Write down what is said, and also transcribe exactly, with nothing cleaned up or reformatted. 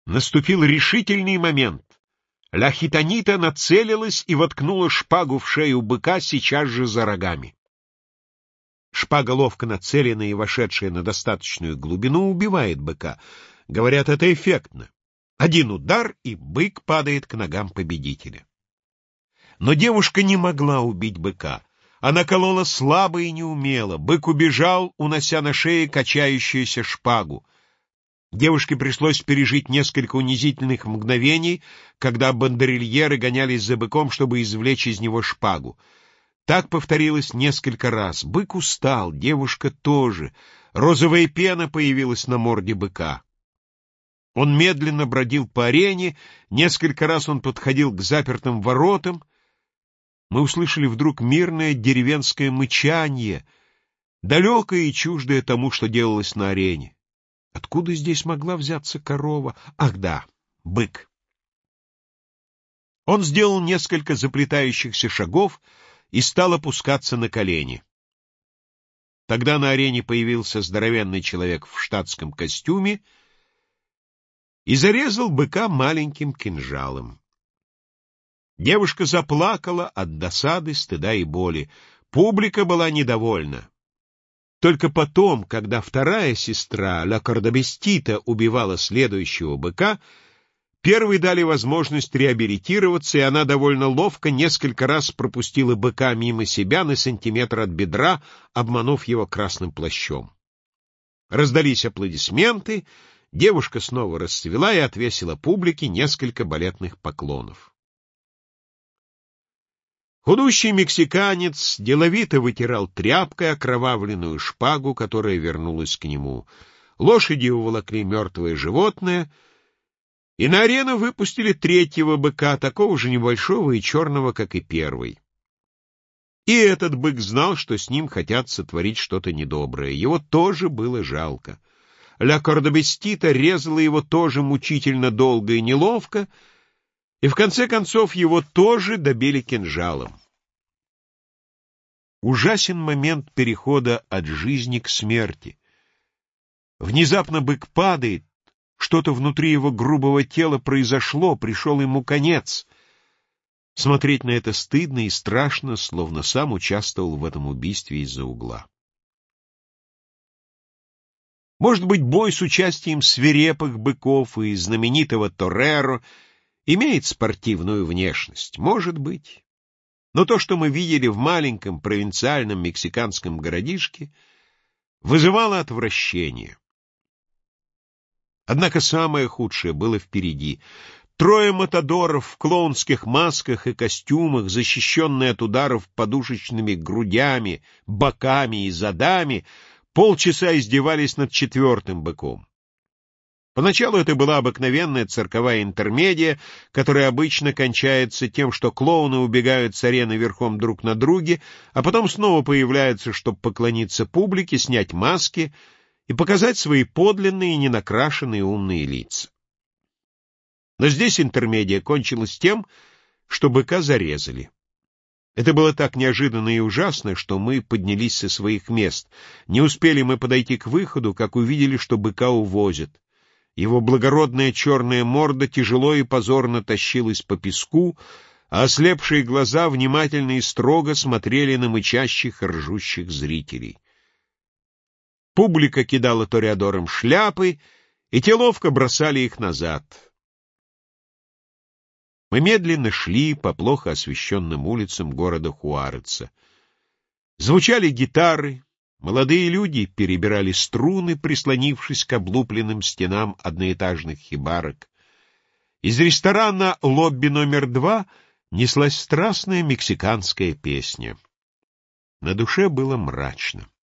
Наступил решительный момент. Ля Хитонита нацелилась и воткнула шпагу в шею быка сейчас же за рогами. Шпага, ловко нацеленная и вошедшая на достаточную глубину, убивает быка. Говорят, это эффектно. Один удар, и бык падает к ногам победителя. Но девушка не могла убить быка. Она колола слабо и неумело. Бык убежал, унося на шее качающуюся шпагу. Девушке пришлось пережить несколько унизительных мгновений, когда бандерильеры гонялись за быком, чтобы извлечь из него шпагу. Так повторилось несколько раз. Бык устал, девушка тоже. Розовая пена появилась на морде быка. Он медленно бродил по арене, несколько раз он подходил к запертым воротам. Мы услышали вдруг мирное деревенское мычанье, далекое и чуждое тому, что делалось на арене. Откуда здесь могла взяться корова? Ах да, бык. Он сделал несколько заплетающихся шагов и стал опускаться на колени. Тогда на арене появился здоровенный человек в штатском костюме и зарезал быка маленьким кинжалом. Девушка заплакала от досады, стыда и боли. Публика была недовольна. Только потом, когда вторая сестра, Ля Кордобестита, убивала следующего быка, первой дали возможность реабилитироваться, и она довольно ловко несколько раз пропустила быка мимо себя на сантиметр от бедра, обманув его красным плащом. Раздались аплодисменты, девушка снова расцвела и отвесила публике несколько балетных поклонов. Худущий мексиканец деловито вытирал тряпкой окровавленную шпагу, которая вернулась к нему. Лошади уволокли мертвое животное, и на арену выпустили третьего быка, такого же небольшого и черного, как и первый. И этот бык знал, что с ним хотят сотворить что-то недоброе. Его тоже было жалко. Ля Кордобестита резала его тоже мучительно долго и неловко, и в конце концов его тоже добили кинжалом. Ужасен момент перехода от жизни к смерти. Внезапно бык падает, что-то внутри его грубого тела произошло, пришел ему конец. Смотреть на это стыдно и страшно, словно сам участвовал в этом убийстве из-за угла. Может быть, бой с участием свирепых быков и знаменитого тореро имеет спортивную внешность, может быть. Но то, что мы видели в маленьком провинциальном мексиканском городишке, вызывало отвращение. Однако самое худшее было впереди. Трое матадоров в клоунских масках и костюмах, защищенные от ударов подушечными грудями, боками и задами, полчаса издевались над четвертым быком. Поначалу это была обыкновенная цирковая интермедия, которая обычно кончается тем, что клоуны убегают с арены верхом друг на друге, а потом снова появляются, чтобы поклониться публике, снять маски и показать свои подлинные, ненакрашенные умные лица. Но здесь интермедия кончилась тем, что быка зарезали. Это было так неожиданно и ужасно, что мы поднялись со своих мест. Не успели мы подойти к выходу, как увидели, что быка увозят. Его благородная черная морда тяжело и позорно тащилась по песку, а ослепшие глаза внимательно и строго смотрели на мычащих и ржущих зрителей. Публика кидала тореадорам шляпы, и те ловко бросали их назад. Мы медленно шли по плохо освещенным улицам города Хуареца. Звучали гитары, молодые люди перебирали струны, прислонившись к облупленным стенам одноэтажных хибарок. Из ресторана «Лобби номер два» неслась страстная мексиканская песня. На душе было мрачно.